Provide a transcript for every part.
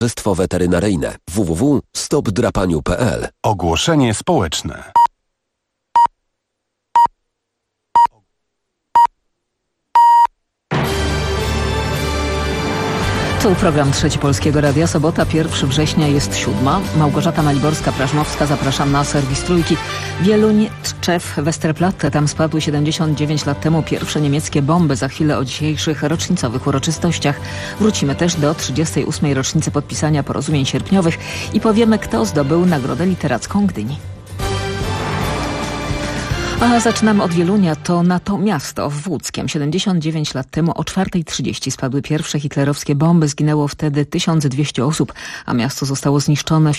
Towarzystwo Weterynaryjne www.stopdrapaniu.pl. Ogłoszenie społeczne. Tu program Trzeci Polskiego Radia. Sobota, 1 września, jest 7. Małgorzata Maliborska-Prażmowska, zapraszam na serwis Trójki. Wieluń, Tczew, Westerplatte. Tam spadły 79 lat temu pierwsze niemieckie bomby. Za chwilę o dzisiejszych rocznicowych uroczystościach. Wrócimy też do 38. rocznicy podpisania porozumień sierpniowych i powiemy, kto zdobył Nagrodę Literacką Gdyni. A zaczynamy od Wielunia, na to miasto w Łódzkiem. 79 lat temu o 4:30 spadły pierwsze hitlerowskie bomby. Zginęło wtedy 1200 osób, a miasto zostało zniszczone w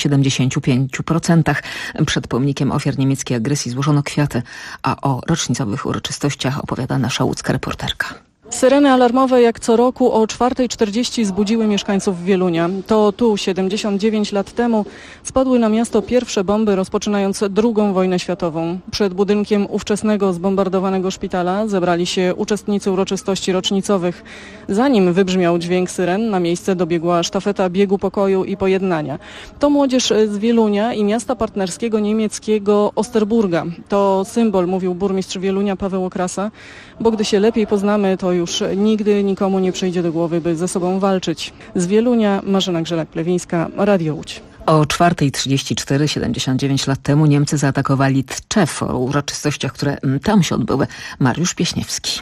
75%. Przed pomnikiem ofiar niemieckiej agresji złożono kwiaty, a o rocznicowych uroczystościach opowiada nasza łódzka reporterka. Syreny alarmowe jak co roku o 4:40 zbudziły mieszkańców Wielunia. To tu 79 lat temu spadły na miasto pierwsze bomby, rozpoczynając II wojnę światową. Przed budynkiem ówczesnego zbombardowanego szpitala zebrali się uczestnicy uroczystości rocznicowych. Zanim wybrzmiał dźwięk syren, na miejsce dobiegła sztafeta biegu pokoju i pojednania. To młodzież z Wielunia i miasta partnerskiego niemieckiego Osterburga. To symbol, mówił burmistrz Wielunia Paweł Okrasa, bo gdy się lepiej poznamy, to już nigdy nikomu nie przyjdzie do głowy, by ze sobą walczyć. Z Wielunia Marzena Grzelak-Plewińska, Radio Łódź. O 4:34, 79 lat temu Niemcy zaatakowali Tczew. O uroczystościach, które tam się odbyły, Mariusz Pieśniewski.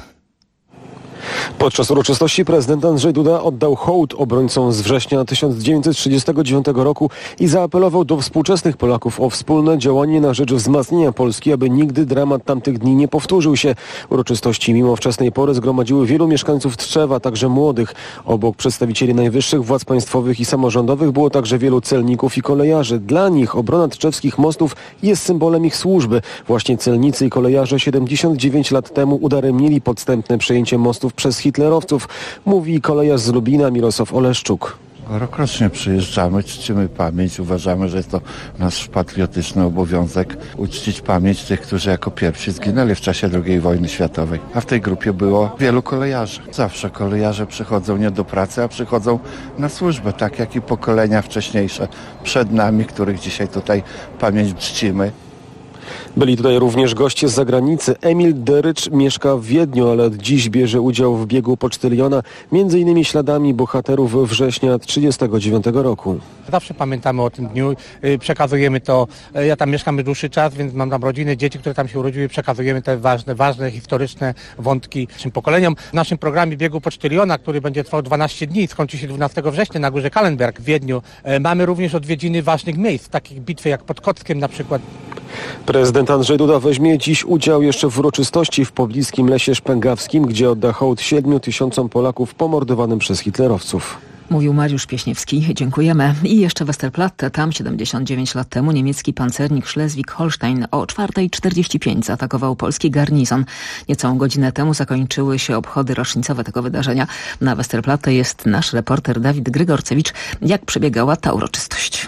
Podczas uroczystości prezydent Andrzej Duda oddał hołd obrońcom z września 1939 roku i zaapelował do współczesnych Polaków o wspólne działanie na rzecz wzmacniania Polski, aby nigdy dramat tamtych dni nie powtórzył się. Uroczystości mimo wczesnej pory zgromadziły wielu mieszkańców Tczewa, także młodych. Obok przedstawicieli najwyższych władz państwowych i samorządowych było także wielu celników i kolejarzy. Dla nich obrona tczewskich mostów jest symbolem ich służby. Właśnie celnicy i kolejarze 79 lat temu udaremnili podstępne przejęcie mostów przez hitlerowców, mówi kolejarz z Lubina Mirosław Oleszczuk. Rokrocznie przyjeżdżamy, czcimy pamięć. Uważamy, że jest to nasz patriotyczny obowiązek uczcić pamięć tych, którzy jako pierwsi zginęli w czasie II wojny światowej. A w tej grupie było wielu kolejarzy. Zawsze kolejarze przychodzą nie do pracy, a przychodzą na służbę, tak jak i pokolenia wcześniejsze przed nami, których dzisiaj tutaj pamięć czcimy. Byli tutaj również goście z zagranicy. Emil Derycz mieszka w Wiedniu, ale od dziś bierze udział w biegu pocztyliona, między innymi śladami bohaterów września 1939 roku. Zawsze pamiętamy o tym dniu, przekazujemy to. Ja tam mieszkam już dłuższy czas, więc mam tam rodziny, dzieci, które tam się urodziły, przekazujemy te ważne, historyczne wątki naszym pokoleniom. W naszym programie biegu pocztyliona, który będzie trwał 12 dni, skończy się 12 września na górze Kallenberg w Wiedniu. Mamy również odwiedziny ważnych miejsc, takich bitwy jak pod Kockiem na przykład. Prezydent Andrzej Duda weźmie dziś udział jeszcze w uroczystości w pobliskim Lesie Szpęgawskim, gdzie odda hołd 7 000 Polaków pomordowanym przez hitlerowców. Mówił Mariusz Pieśniewski. Dziękujemy. I jeszcze Westerplatte. Tam 79 lat temu niemiecki pancernik Schleswig-Holstein o 4:45 zaatakował polski garnizon. Niecałą godzinę temu zakończyły się obchody rocznicowe tego wydarzenia. Na Westerplatte jest nasz reporter Dawid Grygorcewicz. Jak przebiegała ta uroczystość?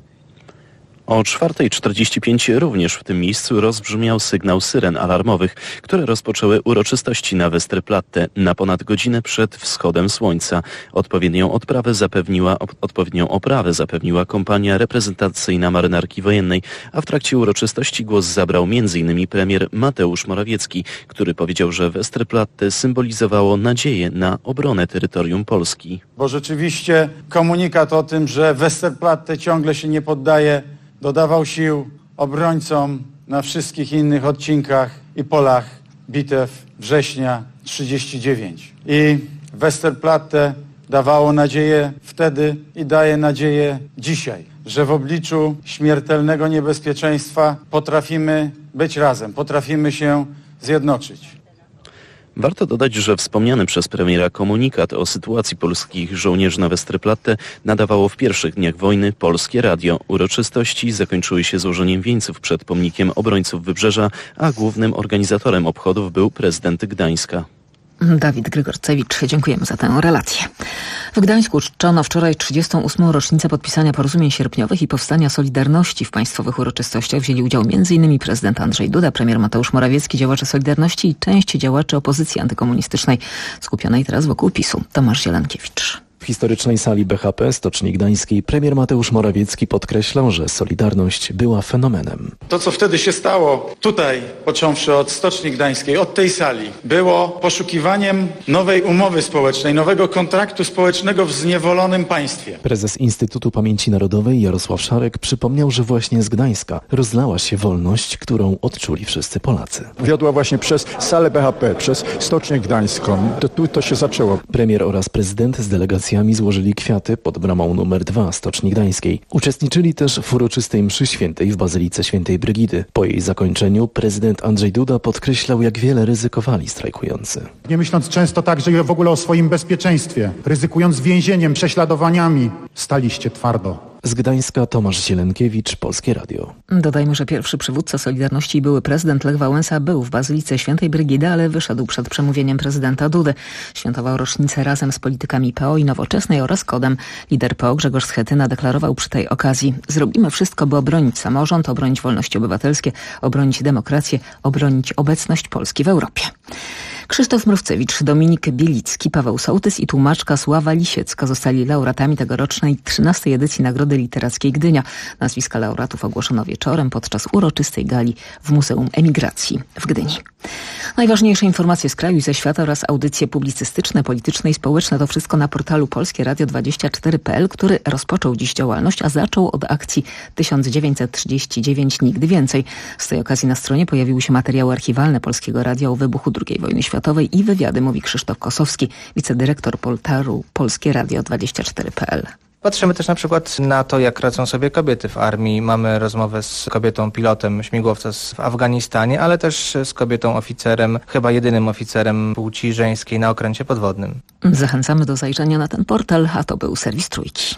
O 4:45 również w tym miejscu rozbrzmiał sygnał syren alarmowych, które rozpoczęły uroczystości na Westerplatte na ponad godzinę przed wschodem słońca. Odpowiednią oprawę zapewniła kompania reprezentacyjna Marynarki Wojennej, a w trakcie uroczystości głos zabrał m.in. premier Mateusz Morawiecki, który powiedział, że Westerplatte symbolizowało nadzieję na obronę terytorium Polski. Bo rzeczywiście komunikat o tym, że Westerplatte ciągle się nie poddaje, dodawał sił obrońcom na wszystkich innych odcinkach i polach bitew września 1939. I Westerplatte dawało nadzieję wtedy i daje nadzieję dzisiaj, że w obliczu śmiertelnego niebezpieczeństwa potrafimy być razem, potrafimy się zjednoczyć. Warto dodać, że wspomniany przez premiera komunikat o sytuacji polskich żołnierzy na Westerplatte nadawało w pierwszych dniach wojny Polskie Radio. Uroczystości zakończyły się złożeniem wieńców przed pomnikiem obrońców Wybrzeża, a głównym organizatorem obchodów był prezydent Gdańska. Dawid Grygorcewicz, dziękujemy za tę relację. W Gdańsku czczono wczoraj 38. rocznicę podpisania porozumień sierpniowych i powstania Solidarności. W państwowych uroczystościach wzięli udział m.in. prezydent Andrzej Duda, premier Mateusz Morawiecki, działacze Solidarności i część działaczy opozycji antykomunistycznej skupionej teraz wokół PiS-u. Tomasz Zielankiewicz. W historycznej sali BHP Stoczni Gdańskiej premier Mateusz Morawiecki podkreślał, że Solidarność była fenomenem. To, co wtedy się stało tutaj, począwszy od Stoczni Gdańskiej, od tej sali, było poszukiwaniem nowej umowy społecznej, nowego kontraktu społecznego w zniewolonym państwie. Prezes Instytutu Pamięci Narodowej Jarosław Szarek przypomniał, że właśnie z Gdańska rozlała się wolność, którą odczuli wszyscy Polacy. Wiodła właśnie przez salę BHP, przez Stocznię Gdańską. To się zaczęło. Premier oraz prezydent z delegacjami złożyli kwiaty pod bramą numer 2 Stoczni Gdańskiej. Uczestniczyli też w uroczystej mszy świętej w Bazylice Świętej Brygidy. Po jej zakończeniu prezydent Andrzej Duda podkreślał, jak wiele ryzykowali strajkujący. Nie myśląc często także w ogóle o swoim bezpieczeństwie, ryzykując więzieniem, prześladowaniami, staliście twardo. Z Gdańska Tomasz Zielenkiewicz, Polskie Radio. Dodajmy, że pierwszy przywódca Solidarności i były prezydent Lech Wałęsa był w Bazylice Świętej Brygidy, ale wyszedł przed przemówieniem prezydenta Dudy. Świętował rocznicę razem z politykami PO i Nowoczesnej oraz KOD-em. Lider PO Grzegorz Schetyna deklarował przy tej okazji: zrobimy wszystko, by obronić samorząd, obronić wolności obywatelskie, obronić demokrację, obronić obecność Polski w Europie. Krzysztof Mrówcewicz, Dominik Bielicki, Paweł Sołtys i tłumaczka Sława Lisiecka zostali laureatami tegorocznej 13. edycji Nagrody Literackiej Gdynia. Nazwiska laureatów ogłoszono wieczorem podczas uroczystej gali w Muzeum Emigracji w Gdyni. Najważniejsze informacje z kraju i ze świata oraz audycje publicystyczne, polityczne i społeczne to wszystko na portalu polskieradio24.pl, który rozpoczął dziś działalność, a zaczął od akcji 1939 Nigdy Więcej. Z tej okazji na stronie pojawiły się materiały archiwalne Polskiego Radia o wybuchu II wojny światowej i wywiady, mówi Krzysztof Kosowski, wicedyrektor portalu polskieradio24.pl. Patrzymy też na przykład na to, jak radzą sobie kobiety w armii. Mamy rozmowę z kobietą pilotem śmigłowca w Afganistanie, ale też z kobietą oficerem, chyba jedynym oficerem płci żeńskiej na okręcie podwodnym. Zachęcamy do zajrzenia na ten portal, a to był serwis Trójki.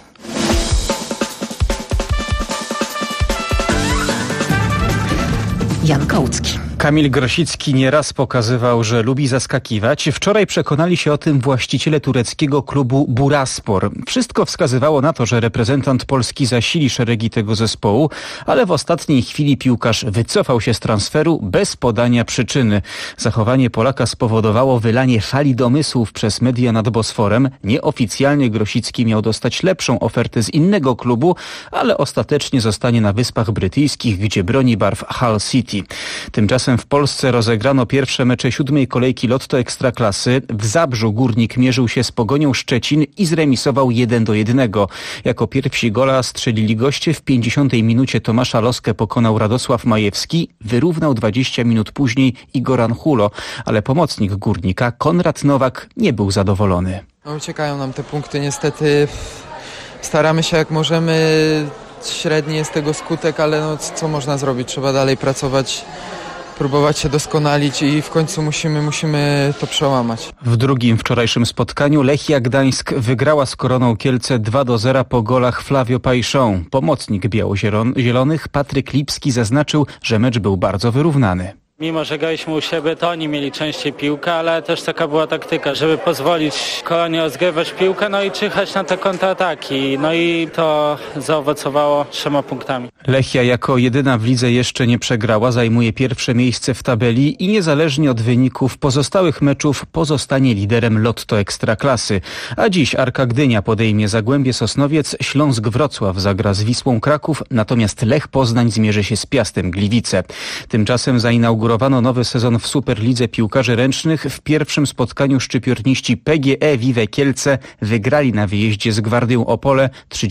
Jan Kołucki. Kamil Grosicki nieraz pokazywał, że lubi zaskakiwać. Wczoraj przekonali się o tym właściciele tureckiego klubu Bursaspor. Wszystko wskazywało na to, że reprezentant Polski zasili szeregi tego zespołu, ale w ostatniej chwili piłkarz wycofał się z transferu bez podania przyczyny. Zachowanie Polaka spowodowało wylanie fali domysłów przez media nad Bosforem. Nieoficjalnie Grosicki miał dostać lepszą ofertę z innego klubu, ale ostatecznie zostanie na Wyspach Brytyjskich, gdzie broni barw Hull City. Tymczasem w Polsce rozegrano pierwsze mecze 7. kolejki Lotto Ekstraklasy. W Zabrzu Górnik mierzył się z Pogonią Szczecin i zremisował 1-1. Jako pierwsi gola strzelili goście. W 50. minucie Tomasza Loskę pokonał Radosław Majewski. Wyrównał 20 minut później Igoran Hulo, ale pomocnik Górnika Konrad Nowak nie był zadowolony. Uciekają nam te punkty niestety. Staramy się jak możemy. Średni jest tego skutek, ale co można zrobić? Trzeba dalej pracować, próbować się doskonalić i w końcu musimy to przełamać. W drugim wczorajszym spotkaniu Lechia Gdańsk wygrała z Koroną Kielce 2-0 po golach Flavio Paixão. Pomocnik biało-zielonych Patryk Lipski zaznaczył, że mecz był bardzo wyrównany. Mimo że graliśmy u siebie, to oni mieli częściej piłkę, ale też taka była taktyka, żeby pozwolić Koronie rozgrywać piłkę, i czyhać na te kontrataki. I to zaowocowało 3 punktami. Lechia jako jedyna w lidze jeszcze nie przegrała, zajmuje pierwsze miejsce w tabeli i niezależnie od wyników pozostałych meczów pozostanie liderem Lotto Ekstraklasy. A dziś Arka Gdynia podejmie Zagłębie Sosnowiec, Śląsk Wrocław zagra z Wisłą Kraków, natomiast Lech Poznań zmierzy się z Piastem Gliwice. Tymczasem zainaugurowano nowy sezon w Superlidze Piłkarzy Ręcznych. W pierwszym spotkaniu szczypiorniści PGE Vive Kielce wygrali na wyjeździe z Gwardią Opole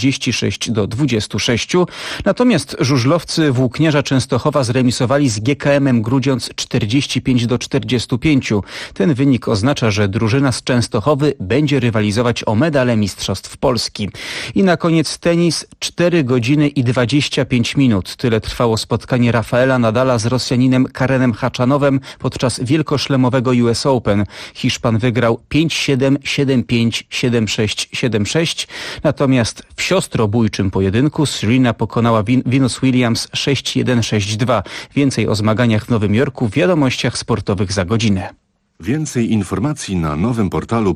36-26. Natomiast żużlowcy Włókniarza Częstochowa zremisowali z GKM-em Grudziądz 45-45. Ten wynik oznacza, że drużyna z Częstochowy będzie rywalizować o medale Mistrzostw Polski. I na koniec tenis. 4 godziny i 25 minut. Tyle trwało spotkanie Rafaela Nadala z Rosjaninem Karenem Haczanowem podczas wielkoszlemowego US Open. Hiszpan wygrał 5-7, 7-5, 7-6, 7-6. Natomiast w siostrobójczym pojedynku Serena pokonała Venus Williams 6-1, 6-2. Więcej o zmaganiach w Nowym Jorku w wiadomościach sportowych za godzinę. Więcej informacji na nowym portalu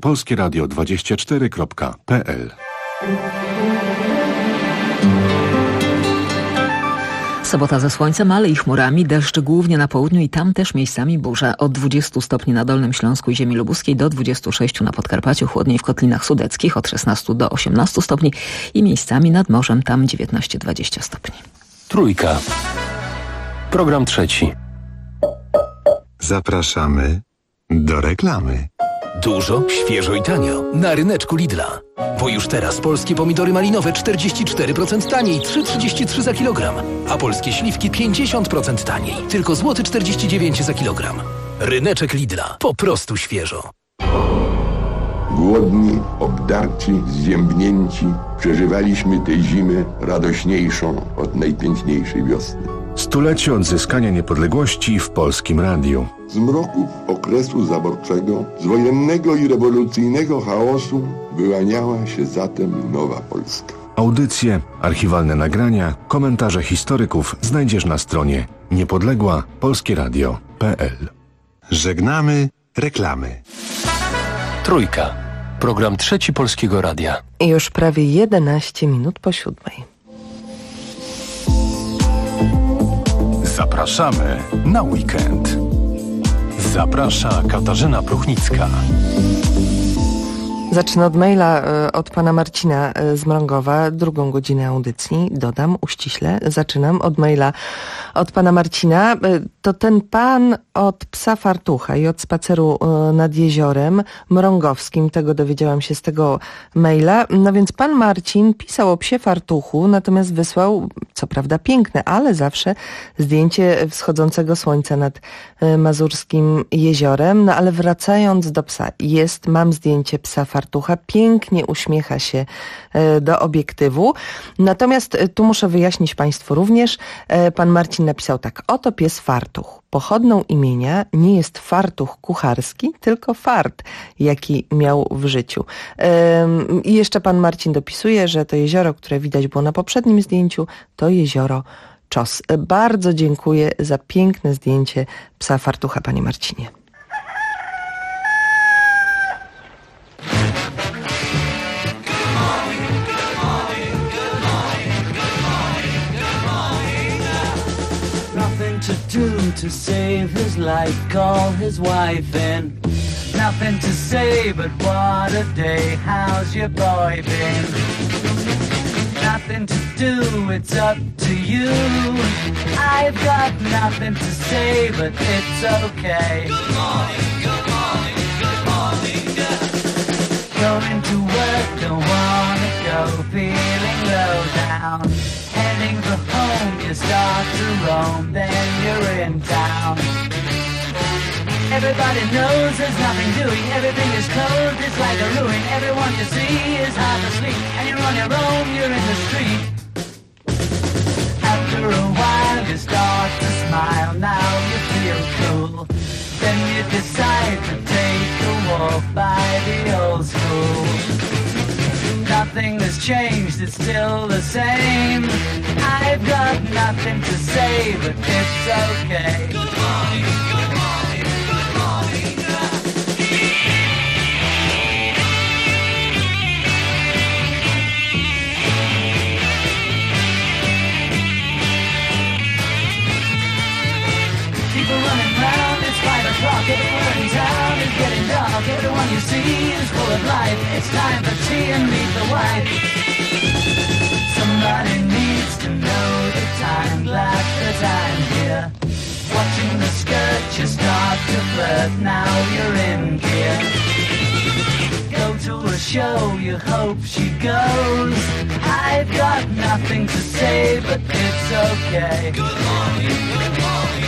polskieradio24.pl. Sobota ze słońcem, ale i chmurami, deszcz głównie na południu i tam też miejscami burza. Od 20 stopni na Dolnym Śląsku i ziemi lubuskiej do 26 na Podkarpaciu, chłodniej w Kotlinach Sudeckich, od 16 do 18 stopni i miejscami nad morzem tam 19-20 stopni. Trójka. Program trzeci. Zapraszamy do reklamy. Dużo, świeżo i tanio. Na ryneczku Lidla. Bo już teraz polskie pomidory malinowe 44% taniej, 3,33 za kilogram. A polskie śliwki 50% taniej, tylko złoty 49 za kilogram. Ryneczek Lidla. Po prostu świeżo. Głodni, obdarci, zziębnięci, przeżywaliśmy tę zimę radośniejszą od najpiękniejszej wiosny. Stulecie odzyskania niepodległości w Polskim Radiu. Z mroków okresu zaborczego, z wojennego i rewolucyjnego chaosu wyłaniała się zatem nowa Polska. Audycje, archiwalne nagrania, komentarze historyków znajdziesz na stronie niepodległapolskieradio.pl. Żegnamy reklamy. Trójka. Program trzeci Polskiego Radia. I już prawie 11 minut po 7. Zapraszamy na weekend. Zaprasza Katarzyna Pruchnicka. Zacznę od maila od pana Marcina z Mrągowa, drugą godzinę audycji. Dodam uściśle, zaczynam od maila od pana Marcina. To ten pan od psa fartucha i od spaceru nad jeziorem mrągowskim. Tego dowiedziałam się z tego maila. No więc pan Marcin pisał o psie fartuchu, natomiast wysłał, co prawda piękne, ale zawsze zdjęcie wschodzącego słońca nad mazurskim jeziorem. No ale wracając do psa, mam zdjęcie psa fartucha, pięknie uśmiecha się do obiektywu. Natomiast tu muszę wyjaśnić państwu również, pan Marcin napisał tak: oto pies fartuch. Pochodną imienia nie jest fartuch kucharski, tylko fart, jaki miał w życiu. I jeszcze pan Marcin dopisuje, że to jezioro, które widać było na poprzednim zdjęciu, to jezioro Czos. Bardzo dziękuję za piękne zdjęcie psa fartucha, panie Marcinie. To save his life, call his wife in. Nothing to say, but what a day, how's your boy been? Nothing to do, it's up to you. I've got nothing to say, but it's okay. Good morning, good morning, good morning, yeah. Going to work, don't wanna go, feeling low down. Heading for home, you start to roam, then you're in town. Everybody knows there's nothing doing, everything is closed, it's like a ruin. Everyone you see is half asleep, and you're on your own, you're in the street. After a while you start to smile, now you feel cool. Then you decide to take a walk by the old school. Nothing has changed, it's still the same. I've got nothing to say, but it's okay. Good morning, good morning, good morning. People running round, it's 5 o'clock, everywhere in town is getting dark. Everyone you see is full of life. It's time for tea and meet the wife. Somebody needs to know the time, glad that I'm here. Watching the skirt, you start to flirt, now you're in gear. Go to a show, you hope she goes. I've got nothing to say, but it's okay. Good morning, good morning.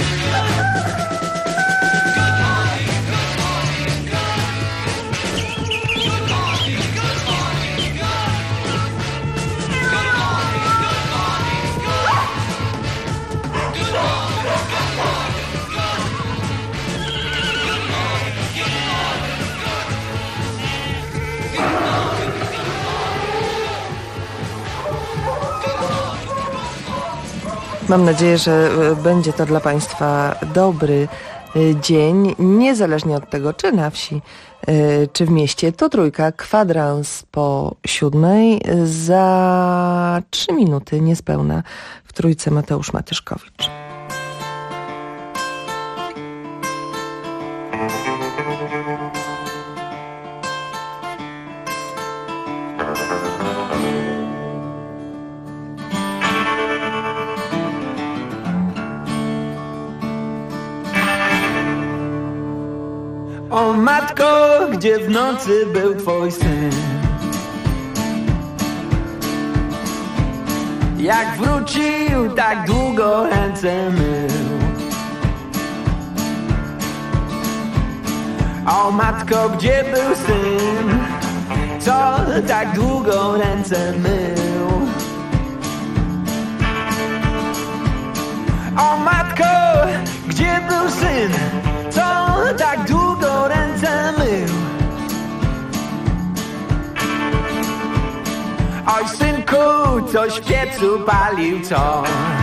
Mam nadzieję, że będzie to dla państwa dobry dzień, niezależnie od tego, czy na wsi, czy w mieście. To Trójka, kwadrans po 7:00, za 3 minuty niespełna w Trójce Mateusz Matyszkowicz. O matko, gdzie w nocy był twój syn? Jak wrócił, tak długo ręce mył. O matko, gdzie był syn? Co tak długo ręce mył? O matko, gdzie był syn? Co tak długo ręce mył? Oj synku, coś w piecu palił, co?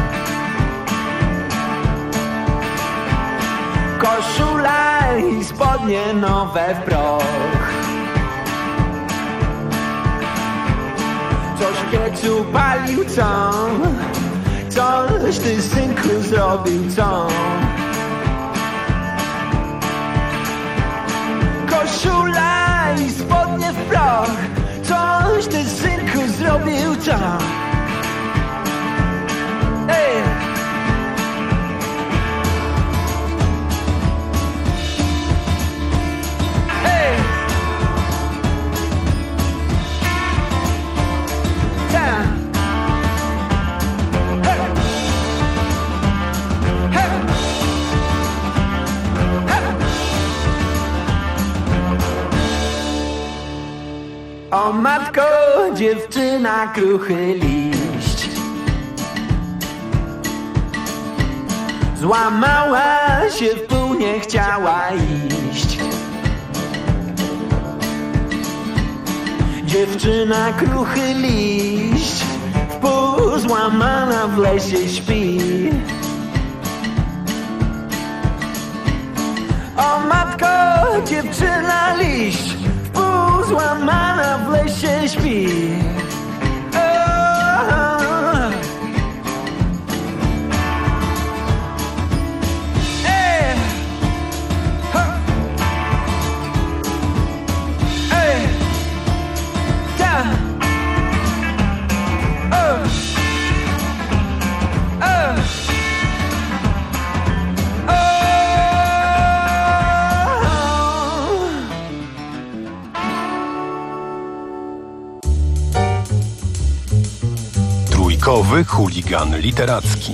Koszula i spodnie nowe w proch. Coś w piecu palił, co? Coś ty synku zrobił, co? Koszula i spodnie w proch. Coś ty synku zrobił, co? Ej! Ej! Ta! Hej! Hej! Hej! O matko, dziewczyna, kruchy liść złamała się w pół, nie chciała iść. Dziewczyna, kruchy liść w pół złamana w lesie śpi. O matko, dziewczyna, liść złamana w lesie śpi. Ej! Ej! Ta! Trójkowy chuligan literacki.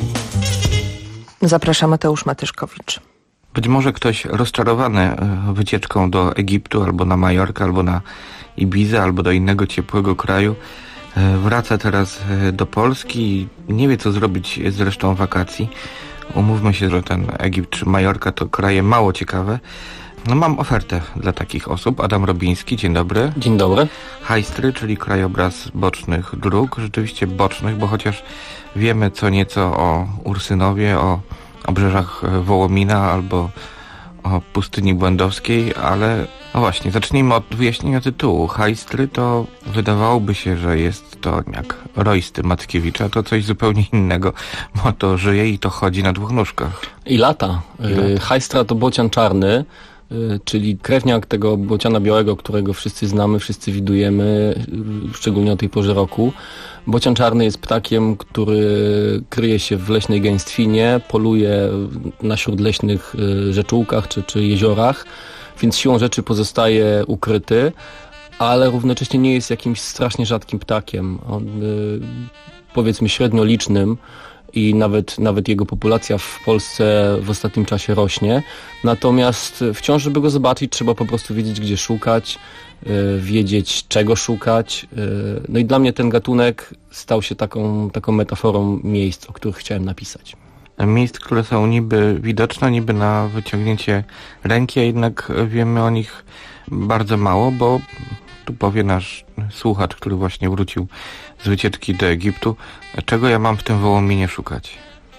Zaprasza Mateusz Matyszkowicz. Być może ktoś rozczarowany wycieczką do Egiptu, albo na Majorkę, albo na Ibizę, albo do innego ciepłego kraju wraca teraz do Polski i nie wie, co zrobić z resztą wakacji. Umówmy się, że ten Egipt czy Majorka to kraje mało ciekawe. No mam ofertę dla takich osób. Adam Robiński, dzień dobry. Dzień dobry. Hajstry, czyli krajobraz bocznych dróg, rzeczywiście bocznych, bo chociaż wiemy co nieco o Ursynowie, o obrzeżach Wołomina albo o pustyni błędowskiej, ale no właśnie, zacznijmy od wyjaśnienia tytułu. Hajstry to wydawałoby się, że jest to jak rojsty Mackiewicza, to coś zupełnie innego, bo to żyje i to chodzi na dwóch nóżkach. I lata. Hajstra to bocian czarny, czyli krewniak tego bociana białego, którego wszyscy znamy, wszyscy widujemy, szczególnie o tej porze roku. Bocian czarny jest ptakiem, który kryje się w leśnej gęstwinie, poluje na śródleśnych rzeczółkach czy jeziorach, więc siłą rzeczy pozostaje ukryty, ale równocześnie nie jest jakimś strasznie rzadkim ptakiem. On, powiedzmy średnio licznym, i nawet jego populacja w Polsce w ostatnim czasie rośnie. Natomiast wciąż, żeby go zobaczyć, trzeba po prostu wiedzieć, gdzie szukać, wiedzieć, czego szukać. No i dla mnie ten gatunek stał się taką metaforą miejsc, o których chciałem napisać. Miejsc, które są niby widoczne, niby na wyciągnięcie ręki, a jednak wiemy o nich bardzo mało, bo tu powie nasz słuchacz, który właśnie wrócił z wycieczki do Egiptu, czego ja mam w tym Wołominie szukać?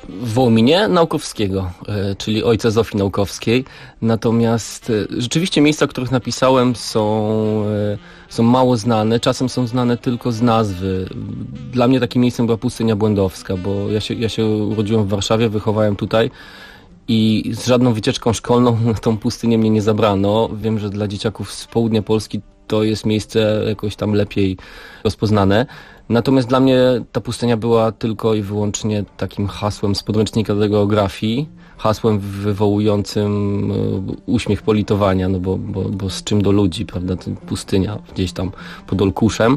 W Wołominie Naukowskiego, czyli ojca Zofii Naukowskiej. Natomiast rzeczywiście miejsca, o których napisałem są mało znane, czasem są znane tylko z nazwy. Dla mnie takim miejscem była pustynia Błędowska, bo ja się urodziłem w Warszawie, wychowałem tutaj i z żadną wycieczką szkolną na tą pustynię mnie nie zabrano. Wiem, że dla dzieciaków z południa Polski to jest miejsce jakoś tam lepiej rozpoznane. Natomiast dla mnie ta pustynia była tylko i wyłącznie takim hasłem z podręcznika do geografii, hasłem wywołującym uśmiech politowania, no bo z czym do ludzi, prawda, pustynia gdzieś tam pod Olkuszem.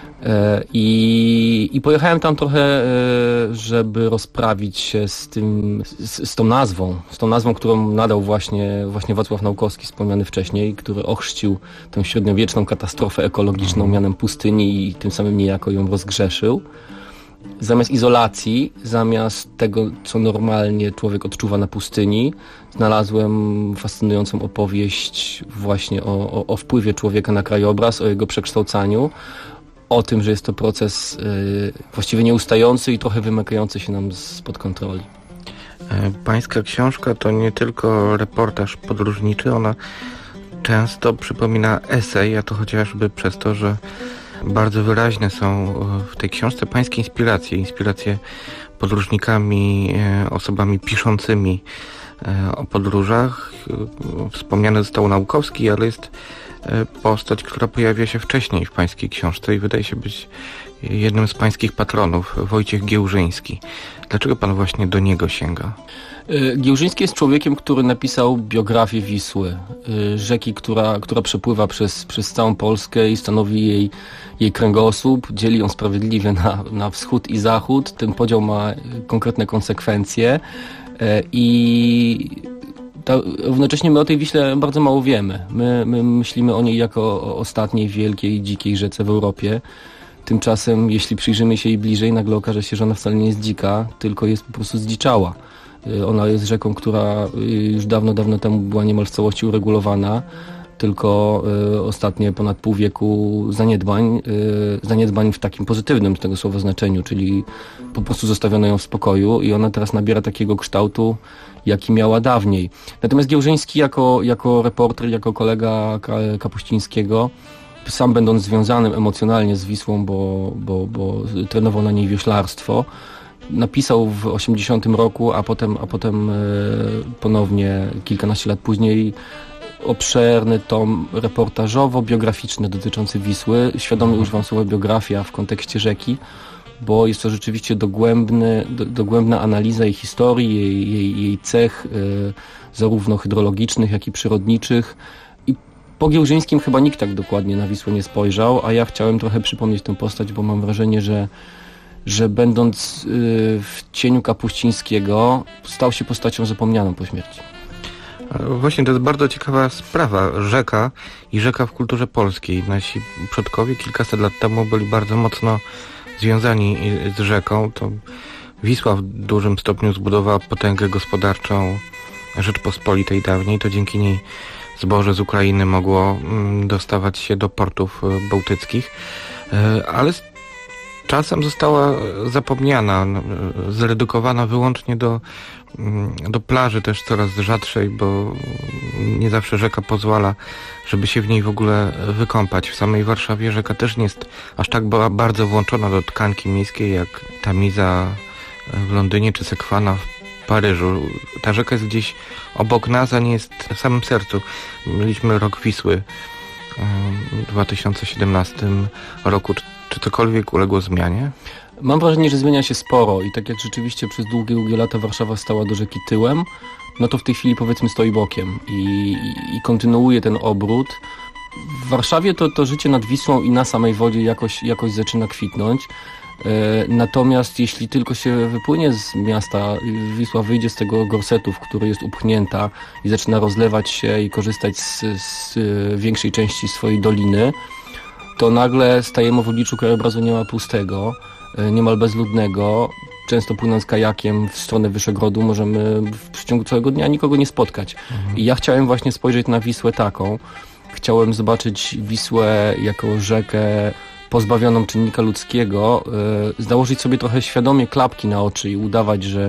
I pojechałem tam trochę, żeby rozprawić się z tą nazwą, którą nadał właśnie Wacław Naukowski, wspomniany wcześniej, który ochrzcił tę średniowieczną katastrofę ekologiczną mianem pustyni i tym samym niejako ją rozgrzeszył. Zamiast izolacji, zamiast tego, co normalnie człowiek odczuwa na pustyni, znalazłem fascynującą opowieść właśnie o wpływie człowieka na krajobraz, o jego przekształcaniu, o tym, że jest to proces właściwie nieustający i trochę wymykający się nam spod kontroli. Pańska książka to nie tylko reportaż podróżniczy, ona często przypomina esej, a to chociażby przez to, że bardzo wyraźne są w tej książce pańskie inspiracje podróżnikami, osobami piszącymi o podróżach. Wspomniany został Naukowski, ale jest postać, która pojawia się wcześniej w pańskiej książce i wydaje się być jednym z pańskich patronów, Wojciech Giełżyński. Dlaczego pan właśnie do niego sięga? Giełżyński jest człowiekiem, który napisał biografię Wisły, rzeki, która przepływa przez całą Polskę i stanowi jej kręgosłup, dzieli ją sprawiedliwie na wschód i zachód. Ten podział ma konkretne konsekwencje i równocześnie my o tej Wiśle bardzo mało wiemy. My myślimy o niej jako o ostatniej wielkiej, dzikiej rzece w Europie. Tymczasem, jeśli przyjrzymy się jej bliżej, nagle okaże się, że ona wcale nie jest dzika, tylko jest po prostu zdziczała. Ona jest rzeką, która już dawno temu była niemal w całości uregulowana, tylko ostatnie ponad pół wieku zaniedbań w takim pozytywnym z tego słowa znaczeniu, czyli po prostu zostawiono ją w spokoju i ona teraz nabiera takiego kształtu, jaki miała dawniej. Natomiast Giełżyński jako reporter, jako kolega Kapuścińskiego, sam będąc związanym emocjonalnie z Wisłą, bo trenował na niej wioślarstwo, napisał w 80 roku, a potem ponownie kilkanaście lat później obszerny tom reportażowo-biograficzny dotyczący Wisły. Świadomie używam słowa biografia w kontekście rzeki, bo jest to rzeczywiście dogłębna analiza jej historii, jej cech, zarówno hydrologicznych, jak i przyrodniczych. I po Giełżyńskim chyba nikt tak dokładnie na Wisłę nie spojrzał, a ja chciałem trochę przypomnieć tę postać, bo mam wrażenie, że będąc w cieniu Kapuścińskiego stał się postacią zapomnianą po śmierci. Właśnie to jest bardzo ciekawa sprawa. Rzeka i rzeka w kulturze polskiej. Nasi przodkowie kilkaset lat temu byli bardzo mocno związani z rzeką. To Wisła w dużym stopniu zbudowała potęgę gospodarczą Rzeczpospolitej dawniej. To dzięki niej zboże z Ukrainy mogło dostawać się do portów bałtyckich. Ale z czasem została zapomniana, zredukowana wyłącznie do plaży, też coraz rzadszej, bo nie zawsze rzeka pozwala, żeby się w niej w ogóle wykąpać. W samej Warszawie rzeka też nie jest aż tak bardzo włączona do tkanki miejskiej jak Tamiza w Londynie czy Sekwana w Paryżu. Ta rzeka jest gdzieś obok nas, a nie jest w samym sercu. Mieliśmy rok Wisły w 2017 roku. Czy cokolwiek uległo zmianie? Mam wrażenie, że zmienia się sporo i tak jak rzeczywiście przez długie lata Warszawa stała do rzeki tyłem, no to w tej chwili powiedzmy stoi bokiem i kontynuuje ten obrót. W Warszawie to życie nad Wisłą i na samej wodzie jakoś zaczyna kwitnąć. Natomiast jeśli tylko się wypłynie z miasta, Wisła wyjdzie z tego gorsetu, w który jest upchnięta i zaczyna rozlewać się i korzystać z większej części swojej doliny, to nagle stajemy w obliczu krajobrazu niemal pustego, niemal bezludnego. Często płynąc kajakiem w stronę Wyszogrodu możemy w przeciągu całego dnia nikogo nie spotkać. I ja chciałem właśnie spojrzeć na Wisłę taką. Chciałem zobaczyć Wisłę jako rzekę pozbawioną czynnika ludzkiego, założyć sobie trochę świadomie klapki na oczy i udawać,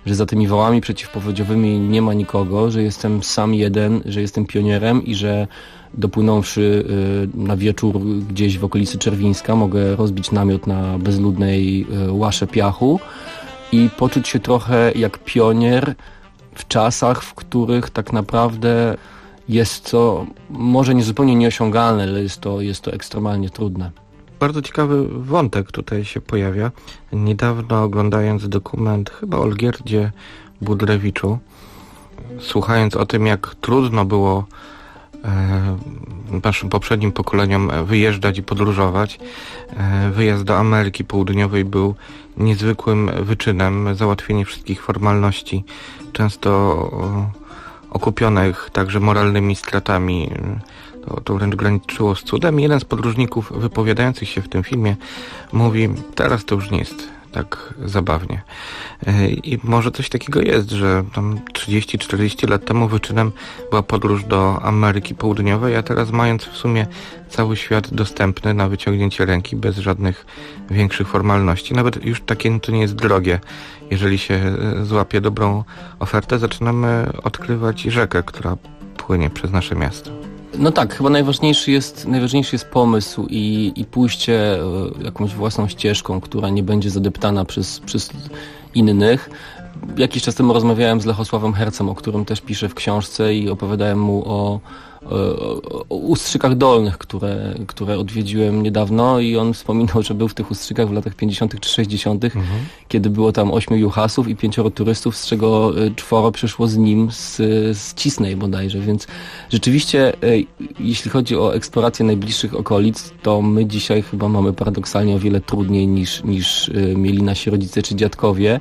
że za tymi wałami przeciwpowodziowymi nie ma nikogo, że jestem sam jeden, że jestem pionierem i że dopłynąwszy na wieczór gdzieś w okolicy Czerwińska mogę rozbić namiot na bezludnej łasze piachu i poczuć się trochę jak pionier w czasach, w których tak naprawdę jest to może nie zupełnie nieosiągalne, ale jest to ekstremalnie trudne. Bardzo ciekawy wątek tutaj się pojawia. Niedawno oglądając dokument chyba o Olgierdzie Budrewiczu, słuchając o tym, jak trudno było naszym poprzednim pokoleniom wyjeżdżać i podróżować, wyjazd do Ameryki Południowej był niezwykłym wyczynem, załatwienie wszystkich formalności, często okupionych także moralnymi stratami. To wręcz graniczyło z cudem. Jeden z podróżników wypowiadających się w tym filmie mówi, teraz to już nie jest tak zabawnie. I może coś takiego jest, że tam 30-40 lat temu wyczynem była podróż do Ameryki Południowej, a teraz mając w sumie cały świat dostępny na wyciągnięcie ręki bez żadnych większych formalności. Nawet już takie to nie jest drogie. Jeżeli się złapie dobrą ofertę, zaczynamy odkrywać rzekę, która płynie przez nasze miasto. No tak, chyba najważniejszy jest pomysł i pójście jakąś własną ścieżką, która nie będzie zadeptana przez innych. Jakiś czas temu rozmawiałem z Lechosławem Hercem, o którym też piszę w książce i opowiadałem mu o Ustrzykach Dolnych, które odwiedziłem niedawno i on wspominał, że był w tych Ustrzykach w latach 50. czy 60., kiedy było tam 8 juchasów i 5 turystów, z czego 4 przyszło z nim z Cisnej bodajże, więc rzeczywiście jeśli chodzi o eksplorację najbliższych okolic, to my dzisiaj chyba mamy paradoksalnie o wiele trudniej niż mieli nasi rodzice czy dziadkowie,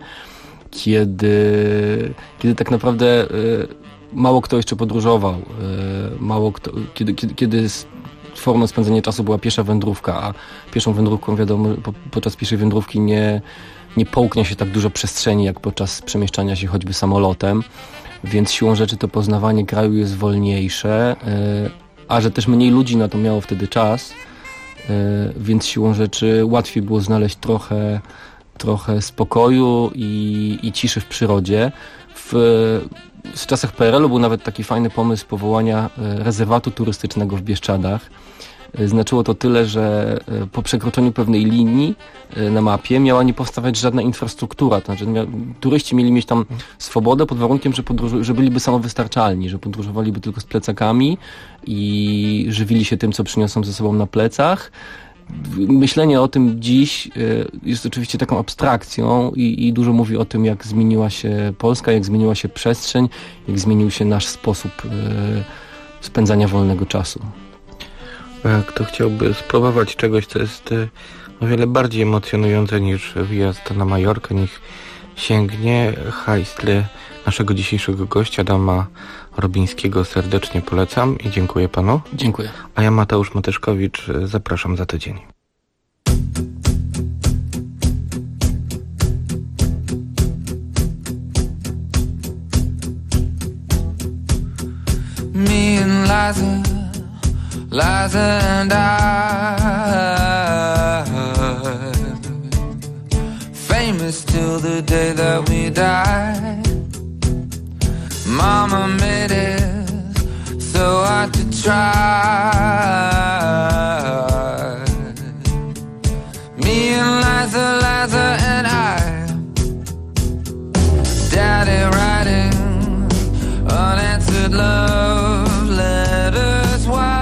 kiedy tak naprawdę mało kto jeszcze podróżował, kiedy formą spędzenia czasu była piesza wędrówka, a pieszą wędrówką wiadomo, podczas pieszej wędrówki nie połknie się tak dużo przestrzeni jak podczas przemieszczania się choćby samolotem, więc siłą rzeczy to poznawanie kraju jest wolniejsze, a że też mniej ludzi na to miało wtedy czas, więc siłą rzeczy łatwiej było znaleźć trochę spokoju i ciszy w przyrodzie. W czasach PRL-u był nawet taki fajny pomysł powołania rezerwatu turystycznego w Bieszczadach. Znaczyło to tyle, że po przekroczeniu pewnej linii na mapie miała nie powstawać żadna infrastruktura. To znaczy turyści mieli mieć tam swobodę pod warunkiem, że byliby samowystarczalni, że podróżowaliby tylko z plecakami i żywili się tym, co przyniosą ze sobą na plecach. Myślenie o tym dziś jest oczywiście taką abstrakcją i dużo mówi o tym, jak zmieniła się Polska, jak zmieniła się przestrzeń, jak zmienił się nasz sposób spędzania wolnego czasu. Kto chciałby spróbować czegoś, co jest o wiele bardziej emocjonujące niż wyjazd na Majorkę, niech sięgnie hajstry naszego dzisiejszego gościa, Adama Robińskiego. Serdecznie polecam i dziękuję panu. Dziękuję. A ja, Mateusz Mateszkowicz, zapraszam za tydzień. Me and Liza and I, famous till the day that we die. Mama made it so hard to try. Me and Liza and I, Daddy writing unanswered love letters. Why?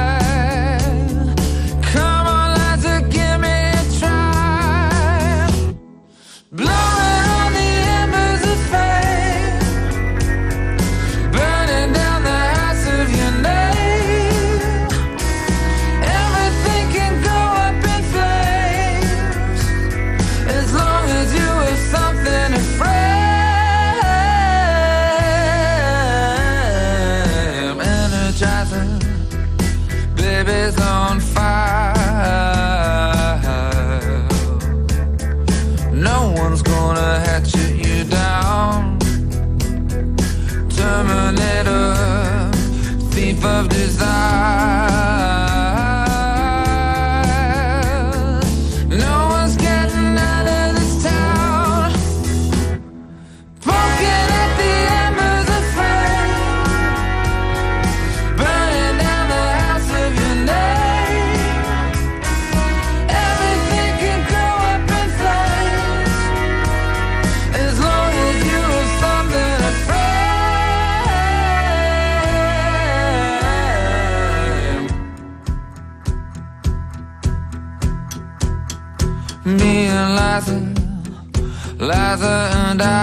Come on, Liza, give me a try. Blowing on the embers of fame, burning down the house of your name. Everything can go up in flames as long as you have something to frame. Energizing, baby's on fire. No one's gonna hatchet you down. Terminator, thief of desire. No one's getting out of this town. Liza and I,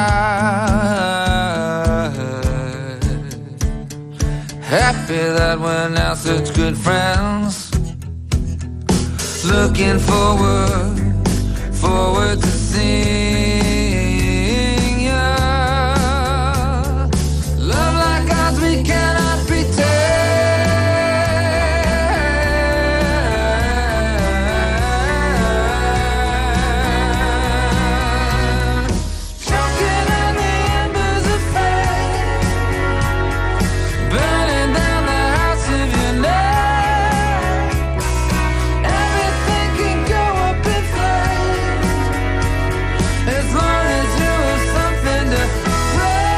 happy that we're now such good friends, looking forward to seeing you. Love like ours we cannot pretend. Choking in the embers of fate, burning down the house of your name. Everything can go up in flames as long as you have something to say.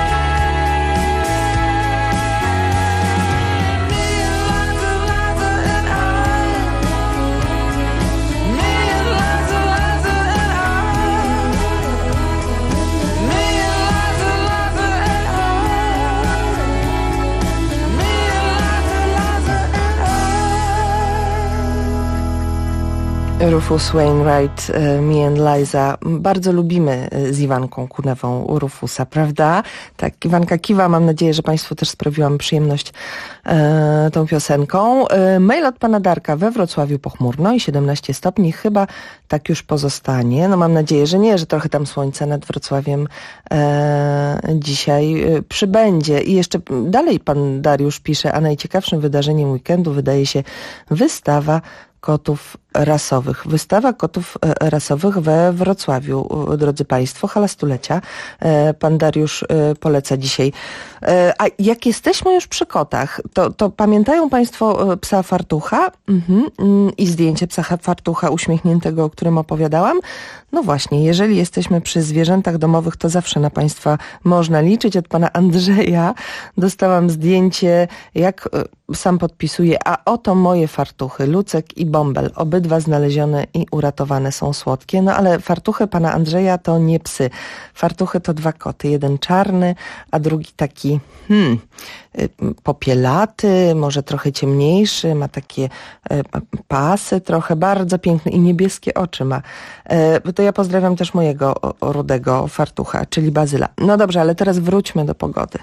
Me and Liza, Liza and I. Me and Liza, Liza and I. Me and Liza, Liza and I. Me and Liza, Liza and I. Rufus Wainwright, Me and Liza. Bardzo lubimy z Iwanką Kunewą Rufusa, prawda? Tak, Iwanka kiwa. Mam nadzieję, że Państwu też sprawiłam przyjemność tą piosenką. Mail od pana Darka: we Wrocławiu pochmurno i 17 stopni. Chyba tak już pozostanie. No mam nadzieję, że nie, że trochę tam słońca nad Wrocławiem dzisiaj przybędzie. I jeszcze dalej pan Dariusz pisze: a najciekawszym wydarzeniem weekendu wydaje się wystawa kotów rasowych. Wystawa kotów rasowych we Wrocławiu, drodzy Państwo, hala stulecia. Pan Dariusz poleca dzisiaj. A jak jesteśmy już przy kotach, to pamiętają Państwo psa Fartucha? I zdjęcie psa Fartucha uśmiechniętego, o którym opowiadałam? No właśnie, jeżeli jesteśmy przy zwierzętach domowych, to zawsze na Państwa można liczyć. Od pana Andrzeja dostałam zdjęcie, jak sam podpisuje: a oto moje fartuchy, Lucek i Bąbel. Obydwa znalezione i uratowane, są słodkie. No ale fartuchy pana Andrzeja to nie psy. Fartuchy to dwa koty. Jeden czarny, a drugi taki popielaty, może trochę ciemniejszy, ma takie pasy trochę, bardzo piękny i niebieskie oczy ma. To ja pozdrawiam też mojego rudego fartucha, czyli Bazyla. No dobrze, ale teraz wróćmy do pogody.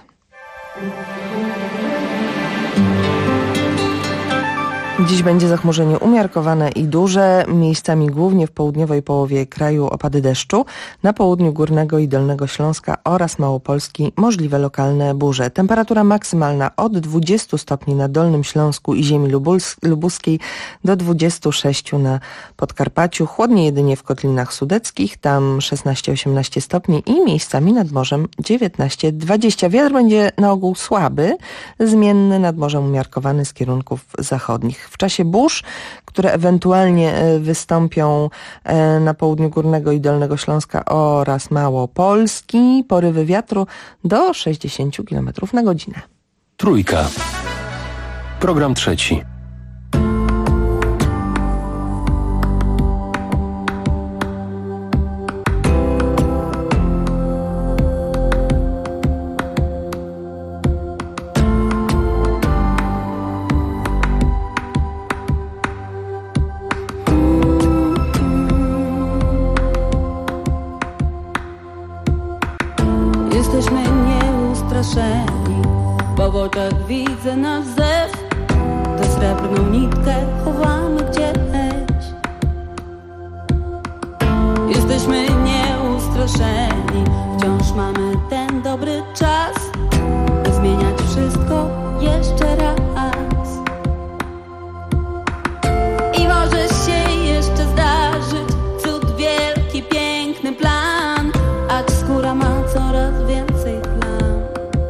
Dziś będzie zachmurzenie umiarkowane i duże, miejscami głównie w południowej połowie kraju opady deszczu, na południu Górnego i Dolnego Śląska oraz Małopolski możliwe lokalne burze. Temperatura maksymalna od 20 stopni na Dolnym Śląsku i ziemi lubuskiej do 26 na Podkarpaciu, chłodniej jedynie w kotlinach sudeckich, tam 16-18 stopni i miejscami nad morzem 19-20. Wiatr będzie na ogół słaby, zmienny, nad morzem umiarkowany z kierunków zachodnich. W czasie burz, które ewentualnie wystąpią na południu Górnego i Dolnego Śląska oraz Małopolski, porywy wiatru do 60 km na godzinę. Trójka. Program trzeci. Jesteśmy nieustraszeni, bo w oczach widzę nasz zew. Tę srebrną nitkę chowamy gdzieś. Jesteśmy nieustraszeni, wciąż mamy ten dobry czas, by zmieniać wszystko jeszcze raz. I może się jeszcze zdarzyć cud wielki, piękny plan, acz skóra ma coraz więcej plam.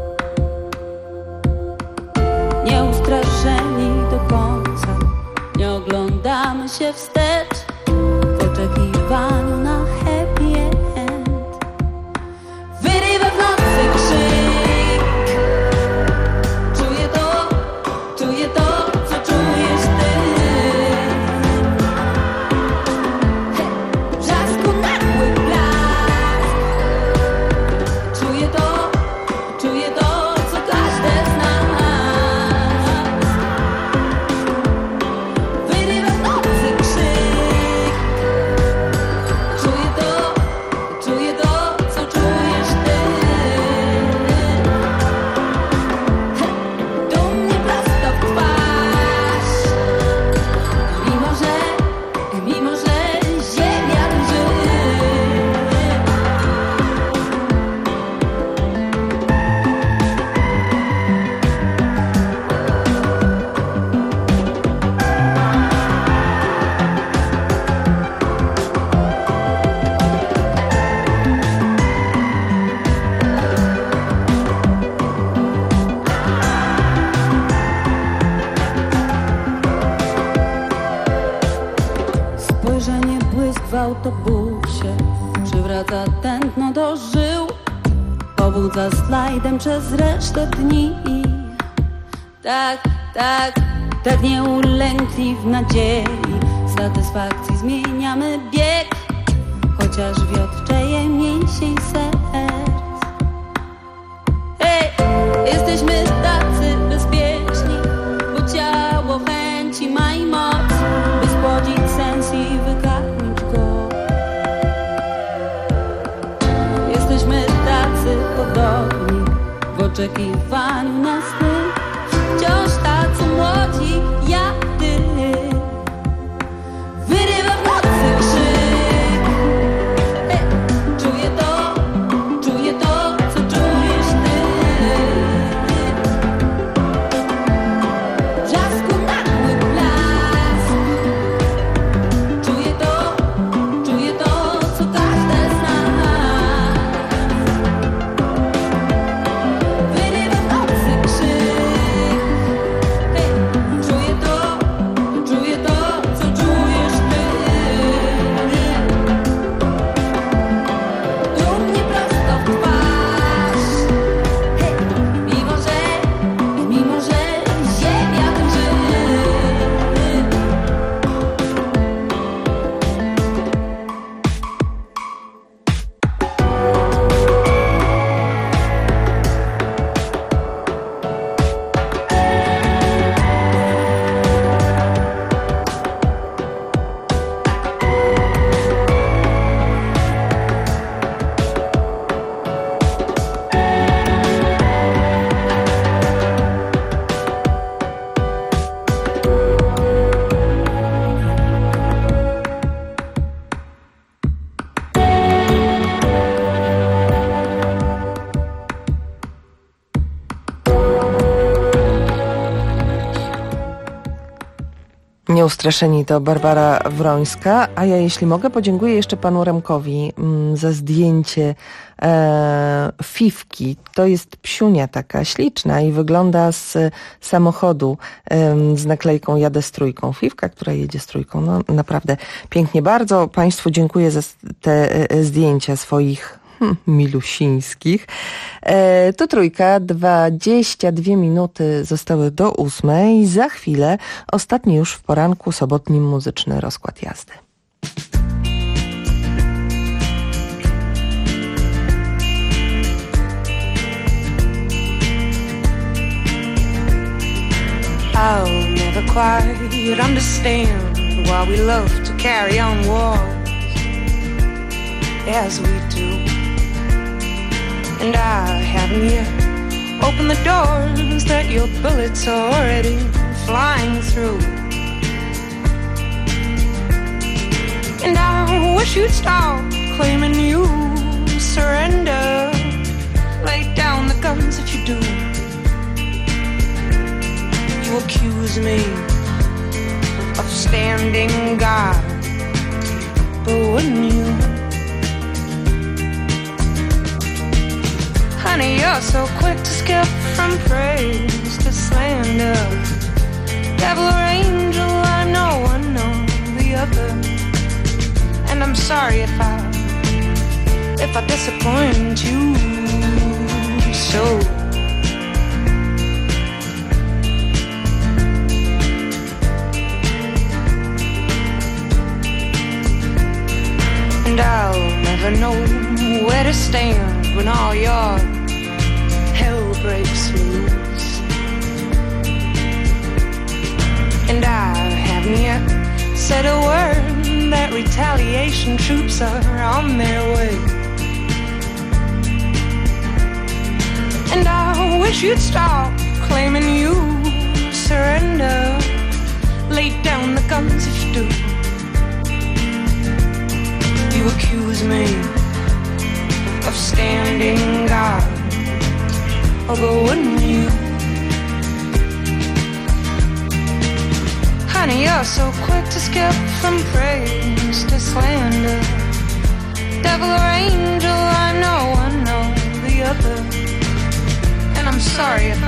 Nieustraszeni do końca, nie oglądamy się wstecz w oczekiwaniu na happy end. Wyrywamy tętno dożył, pobudza slajdem przez resztę dni. Tak, tak, tak nieulękli w nadziei satysfakcji zmieniamy bieg, chociaż wiotczeje mięsień serc. Hej, jesteśmy tacy bezpieczni, bo ciało chęci ma i moc, by spłodzić sens i wykarmić go. Jesteśmy tacy podobni w oczekiwaniu na sny, wciąż tacy młodzi jak ty. Wyrywa w nocy krzyk. Hey, czuję to, co czujesz ty. W brzasku nagły blask. Czuję to, co każde z nas. Wyrywa w nocy krzyk. Hey, czuję to, co czujesz ty. Dumnie prosto w twarz. Hey, mimo że ziemia drży. Nieustraszeni to Barbara Wrońska, a ja, jeśli mogę, podziękuję jeszcze panu Remkowi za zdjęcie Fifki. To jest psiunia taka śliczna i wygląda z samochodu z naklejką "Jadę z trójką". Fifka, która jedzie z trójką. No naprawdę pięknie. Bardzo państwu dziękuję za te zdjęcia swoich milusińskich. To Trójka, 22 minuty zostały do 8. Za chwilę ostatni już w poranku sobotnim muzyczny rozkład jazdy. I'll never quite understand why we love to carry on wars as we do. And I haven't yet opened the doors that your bullets are already flying through. And I wish you'd stop claiming you surrender. Lay down the guns that you do. You accuse me of standing guard, but wouldn't you? Honey, you're so quick to skip from praise to slander. Devil or angel, I know one or the other. And I'm sorry if I disappoint you so. And I'll never know where to stand when all your hell breaks loose. And I haven't yet said a word that retaliation troops are on their way. And I wish you'd stop claiming you surrender. Lay down the guns if you do. You accuse me of standing guard, oh, but wouldn't you? Honey, you're so quick to skip from praise to slander. Devil or angel, I know one or the other. And I'm sorry if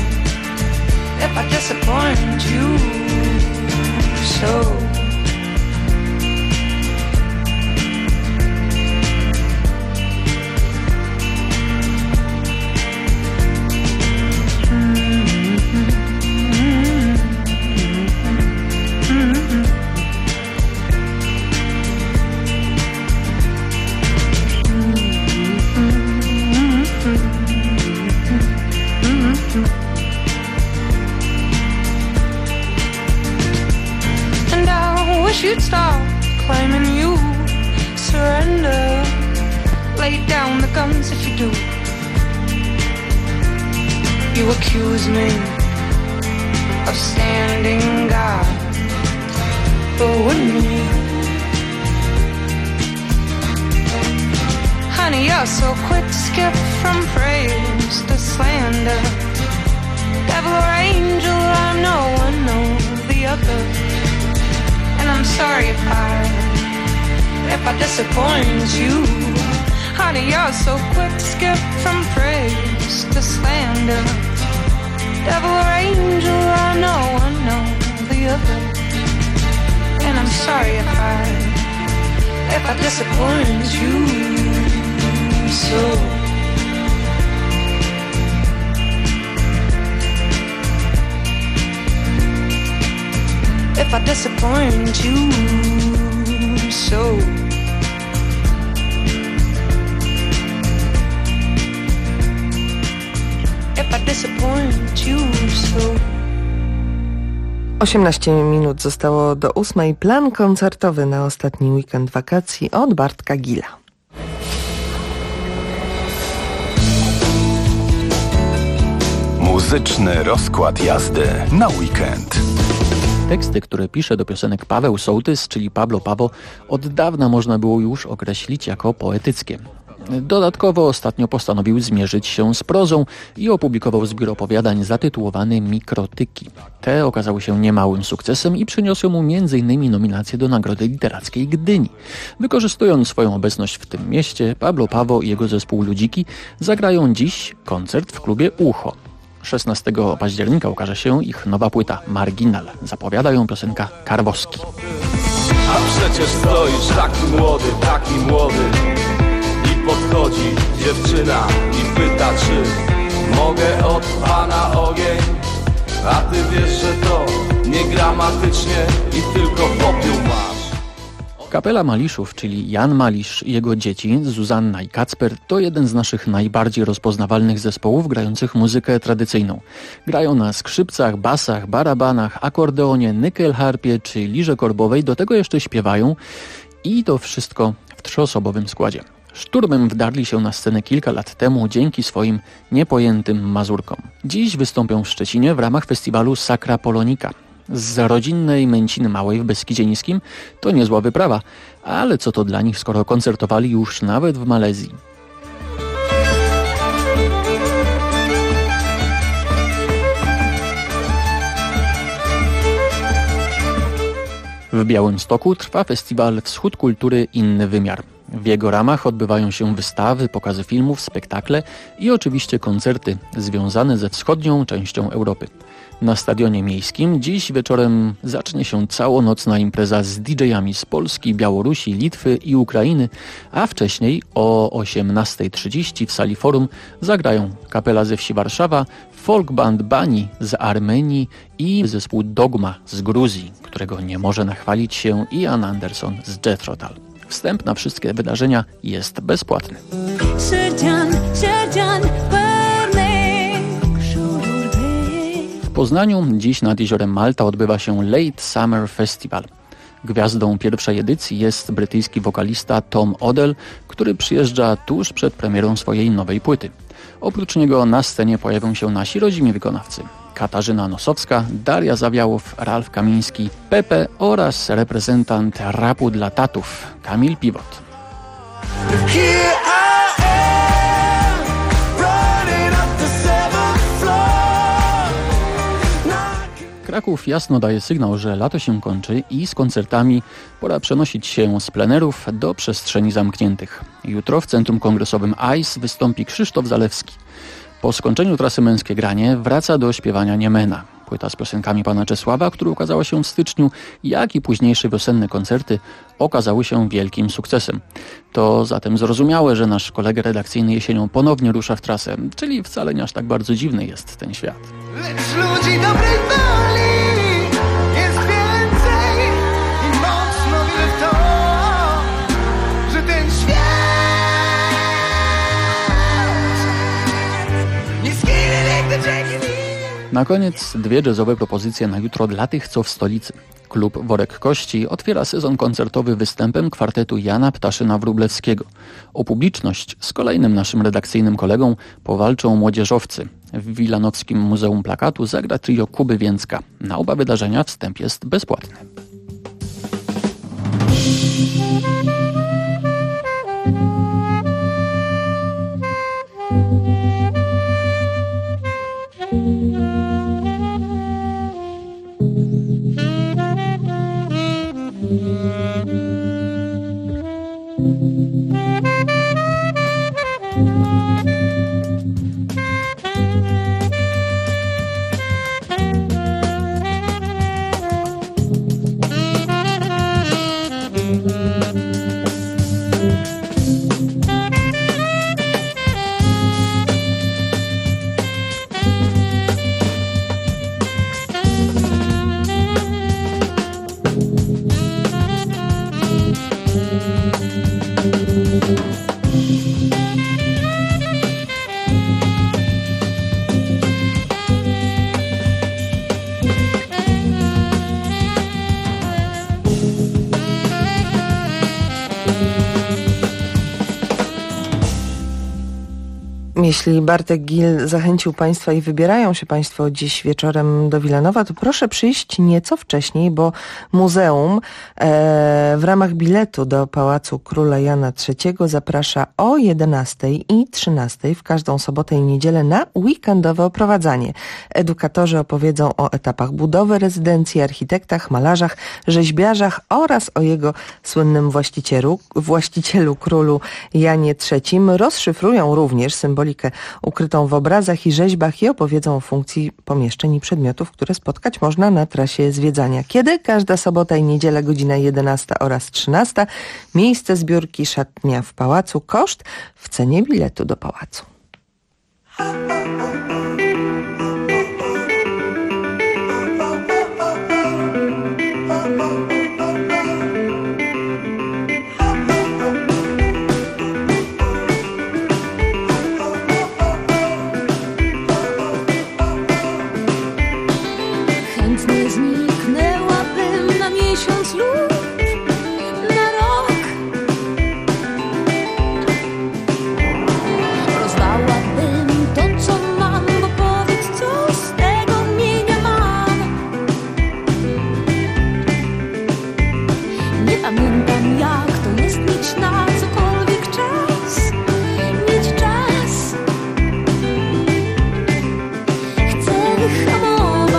I disappoint you so. do. You accuse me of standing guard, but wouldn't you? Honey, you're so quick to skip from praise to slander. Devil or angel, I'm no one or the other. And I'm sorry if I disappoint you. Honey, you're so quick to skip from praise to slander. Devil or angel, I'm no one or the other. And I'm sorry if I disappoint you. So if I disappoint you, so if I disappoint you, so 18 minut zostało do 8. Plan koncertowy na ostatni weekend wakacji od Bartka Gila. Muzyczny rozkład jazdy na weekend. Teksty, które pisze do piosenek Paweł Sołtys, czyli Pablo Pawo, od dawna można było już określić jako poetyckie. Dodatkowo ostatnio postanowił zmierzyć się z prozą i opublikował zbiór opowiadań zatytułowany Mikrotyki. Te okazały się niemałym sukcesem i przyniosły mu m.in. nominację do Nagrody Literackiej Gdyni. Wykorzystując swoją obecność w tym mieście, Pablo Pawo i jego zespół Ludziki zagrają dziś koncert w klubie Ucho. 16 października ukaże się ich nowa płyta Marginal. Zapowiada ją piosenka Karwoski. A przecież stoisz taki młody i podchodzi dziewczyna i pyta, czy mogę od pana ogień, a ty wiesz, że to niegramatycznie i tylko popiół masz. Kapela Maliszów, czyli Jan Malisz i jego dzieci, Zuzanna i Kacper, to jeden z naszych najbardziej rozpoznawalnych zespołów grających muzykę tradycyjną. Grają na skrzypcach, basach, barabanach, akordeonie, nyckelharpie czy lirze korbowej, do tego jeszcze śpiewają i to wszystko w 3-osobowym składzie. Szturmem wdarli się na scenę kilka lat temu dzięki swoim niepojętym mazurkom. Dziś wystąpią w Szczecinie w ramach festiwalu Sacra Polonica. Z rodzinnej Męciny Małej w Beskidzie Niskim to niezła wyprawa, ale co to dla nich, skoro koncertowali już nawet w Malezji. W Białymstoku trwa festiwal Wschód Kultury Inny Wymiar. W jego ramach odbywają się wystawy, pokazy filmów, spektakle i oczywiście koncerty związane ze wschodnią częścią Europy. Na Stadionie Miejskim dziś wieczorem zacznie się całonocna impreza z DJ-ami z Polski, Białorusi, Litwy i Ukrainy, a wcześniej o 18:30 w sali Forum zagrają kapela ze wsi Warszawa, folk band Bani z Armenii i zespół Dogma z Gruzji, którego nie może nachwalić się Ian Anderson z Jethro Tull. Wstęp na wszystkie wydarzenia jest bezpłatny. W Poznaniu dziś nad jeziorem Malta odbywa się Late Summer Festival. Gwiazdą pierwszej edycji jest brytyjski wokalista Tom Odell, który przyjeżdża tuż przed premierą swojej nowej płyty. Oprócz niego na scenie pojawią się nasi rodzimi wykonawcy: Katarzyna Nosowska, Daria Zawiałow, Ralf Kamiński, Pepe oraz reprezentant rapu dla tatów Kamil Piwot. Kraków jasno daje sygnał, że lato się kończy i z koncertami pora przenosić się z plenerów do przestrzeni zamkniętych. Jutro w Centrum Kongresowym ICE wystąpi Krzysztof Zalewski. Po skończeniu trasy Męskie Granie wraca do śpiewania Niemena. Płyta z piosenkami pana Czesława, która ukazała się w styczniu, jak i późniejsze wiosenne koncerty okazały się wielkim sukcesem. To zatem zrozumiałe, że nasz kolega redakcyjny jesienią ponownie rusza w trasę, czyli wcale nie aż tak bardzo dziwny jest ten świat. Lecz ludzi dobrej woli jest więcej i mocno wierzę w to, że ten świat nie zginie nigdy dzięki nim. Na koniec 2 jazzowe propozycje na jutro dla tych, co w stolicy. Klub Worek Kości otwiera sezon koncertowy występem kwartetu Jana Ptaszyna-Wróblewskiego. O publiczność z kolejnym naszym redakcyjnym kolegą powalczą młodzieżowcy. W Wilanowskim Muzeum Plakatu zagra trio Kuby Więcka. Na oba wydarzenia wstęp jest bezpłatny. Jeśli Bartek Gil zachęcił Państwa i wybierają się Państwo dziś wieczorem do Wilanowa, to proszę przyjść nieco wcześniej, bo muzeum w ramach biletu do Pałacu Króla Jana III zaprasza o 11 i 13 w każdą sobotę i niedzielę na weekendowe oprowadzanie. Edukatorzy opowiedzą o etapach budowy rezydencji, architektach, malarzach, rzeźbiarzach oraz o jego słynnym właścicielu królu Janie III. Rozszyfrują również symbolikę ukrytą w obrazach i rzeźbach i opowiedzą o funkcji pomieszczeń i przedmiotów, które spotkać można na trasie zwiedzania. Kiedy? Każda sobota i niedziela, godzina 11 oraz 13. Miejsce zbiórki, szatnia w pałacu. Koszt w cenie biletu do pałacu. Chętnie zniknęłabym na miesiąc lub na rok. Rozdałabym to, co mam, bo powiedz, co z tego mienia mam. Nie pamiętam, jak to jest mieć na cokolwiek czas. Mieć czas. Chcę hamować.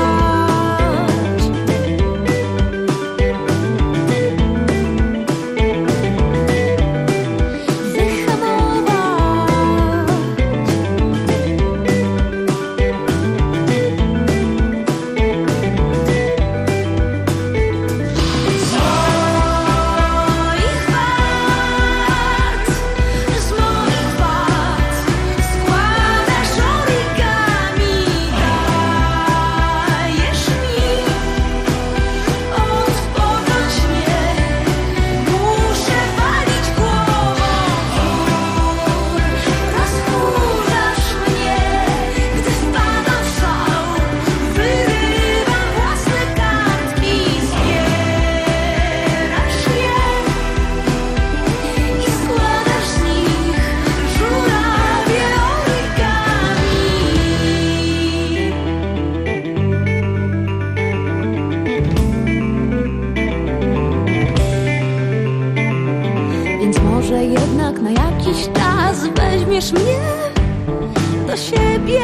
Więc może jednak na jakiś czas weźmiesz mnie do siebie.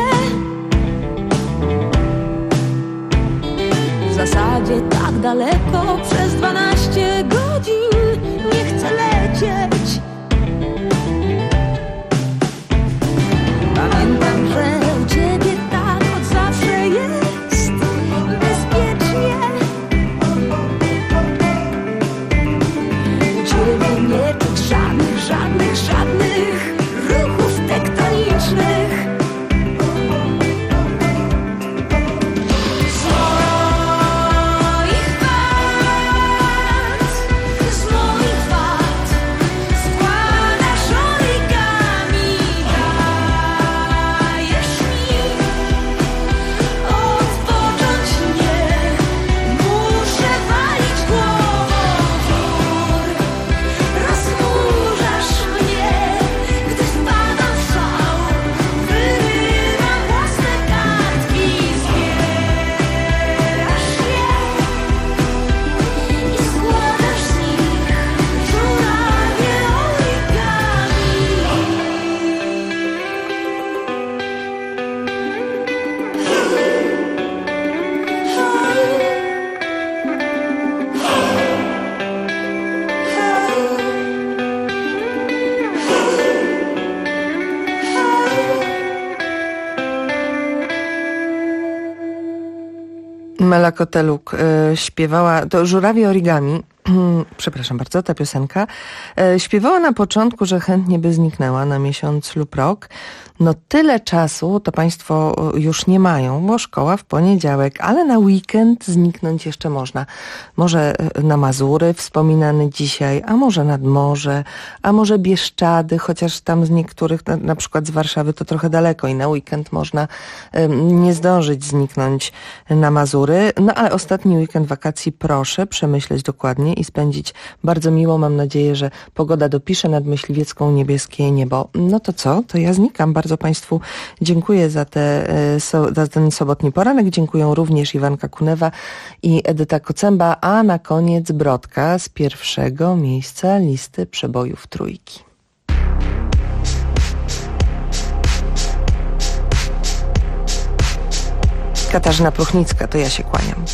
W zasadzie tak daleko przez 12 godzin nie chcę lecieć. Pamiętam, że u ciebie tak od zawsze jest bezpiecznie. U ciebie nie czuć żadnych ruchów tektonicznych. Z moich wad Mela Koteluk śpiewała, to Żurawie Origami, przepraszam bardzo, ta piosenka, śpiewała na początku, że chętnie by zniknęła na miesiąc lub rok. No tyle czasu to państwo już nie mają, bo szkoła w poniedziałek, ale na weekend zniknąć jeszcze można. Może na Mazury wspominany dzisiaj, a może nad morze, a może Bieszczady, chociaż tam z niektórych, na przykład z Warszawy to trochę daleko i na weekend można nie zdążyć zniknąć na Mazury. No ale ostatni weekend wakacji proszę przemyśleć dokładnie i spędzić bardzo miło. Mam nadzieję, że pogoda dopisze nad Myśliwiecką niebieskie niebo. No to co? To ja znikam. Bardzo Państwu dziękuję za ten sobotni poranek. Dziękuję również Iwanka Kunewa i Edyta Kocęba, a na koniec Brodka z pierwszego miejsca listy przebojów trójki. Katarzyna Pruchnicka, to ja się kłaniam.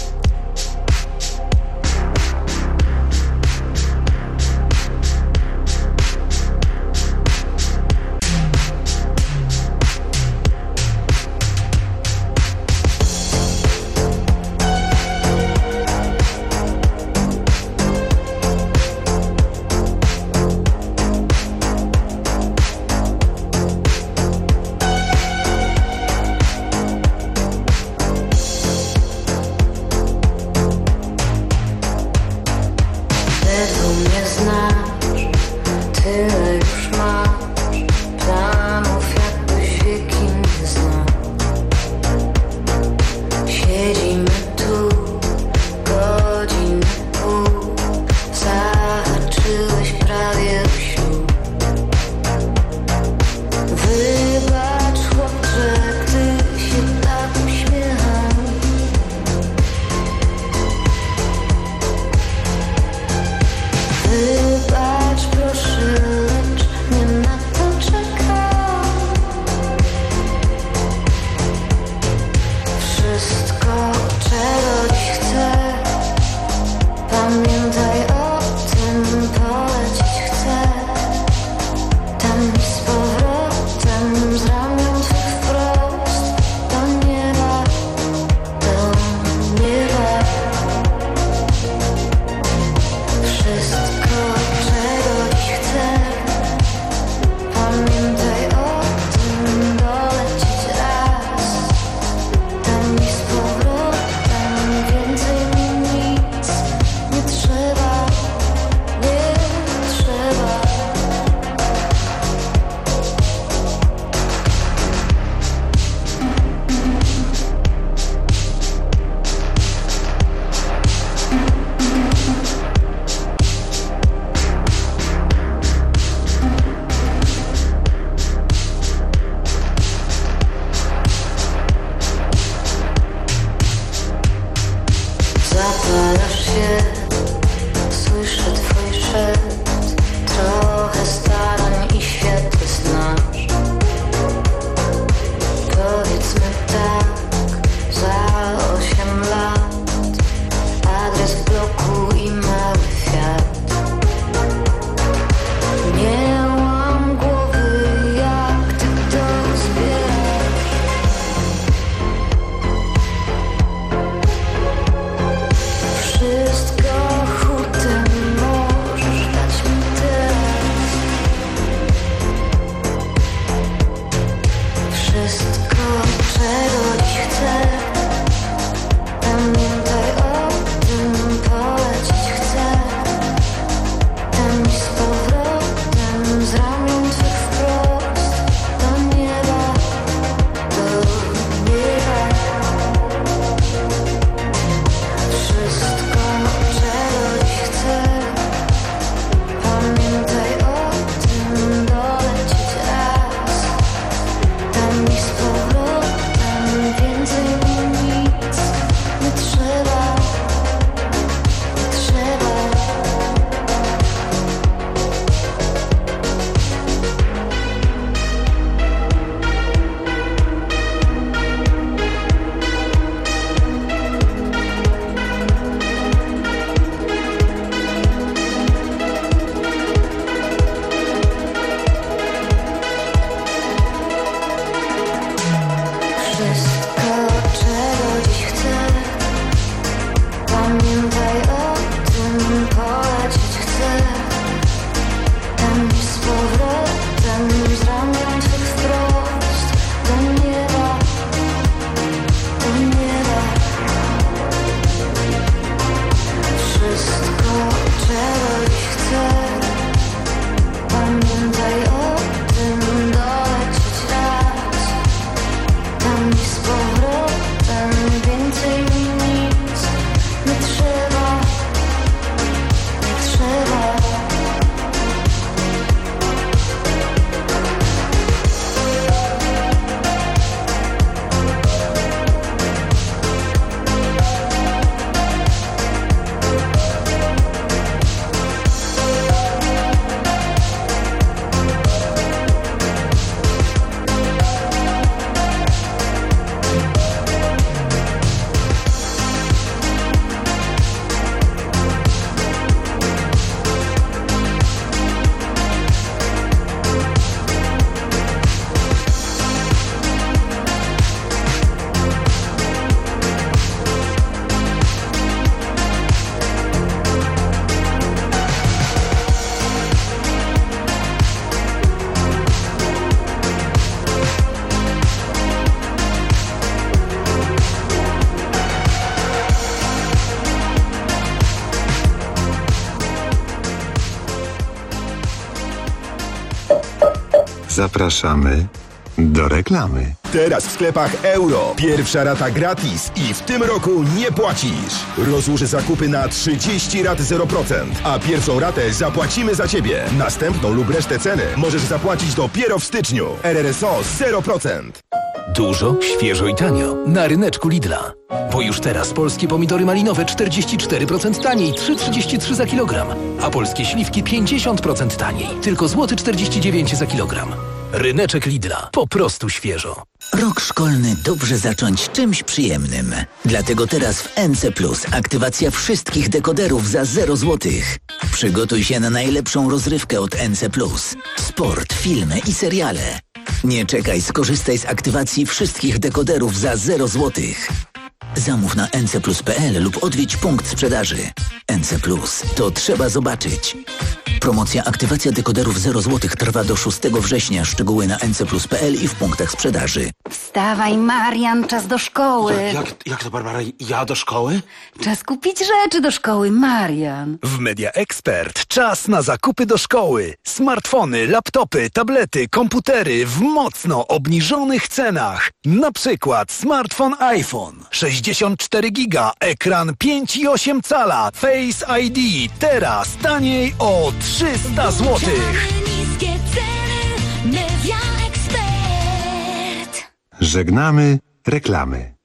Zapraszamy do reklamy. Teraz w sklepach Euro. Pierwsza rata gratis i w tym roku nie płacisz. Rozłóż zakupy na 30 rat 0%, a pierwszą ratę zapłacimy za Ciebie. Następną lub resztę ceny możesz zapłacić dopiero w styczniu. RRSO 0%. Dużo, świeżo i tanio. Na ryneczku Lidla. Bo już teraz polskie pomidory malinowe 44% taniej, 3,33 za kilogram. A polskie śliwki 50% taniej, tylko złoty 49 za kilogram. Ryneczek Lidla. Po prostu świeżo. Rok szkolny dobrze zacząć czymś przyjemnym. Dlatego teraz w NC Plus aktywacja wszystkich dekoderów za 0 zł. Przygotuj się na najlepszą rozrywkę od NC Plus. Sport, filmy i seriale. Nie czekaj, skorzystaj z aktywacji wszystkich dekoderów za 0 zł. Zamów na ncplus.pl lub odwiedź punkt sprzedaży. NC Plus. To trzeba zobaczyć. Promocja aktywacja dekoderów 0 zł trwa do 6 września. Szczegóły na ncplus.pl i w punktach sprzedaży. Wstawaj, Marian, czas do szkoły. Jak to, Barbara? Ja do szkoły? Czas kupić rzeczy do szkoły, Marian. W Media Expert czas na zakupy do szkoły. Smartfony, laptopy, tablety, komputery w mocno obniżonych cenach. Na przykład smartfon iPhone 64 giga, ekran 5,8 cala, Face ID. Teraz taniej o 300 zł. Niskie ceny, Media Expert. Żegnamy reklamy.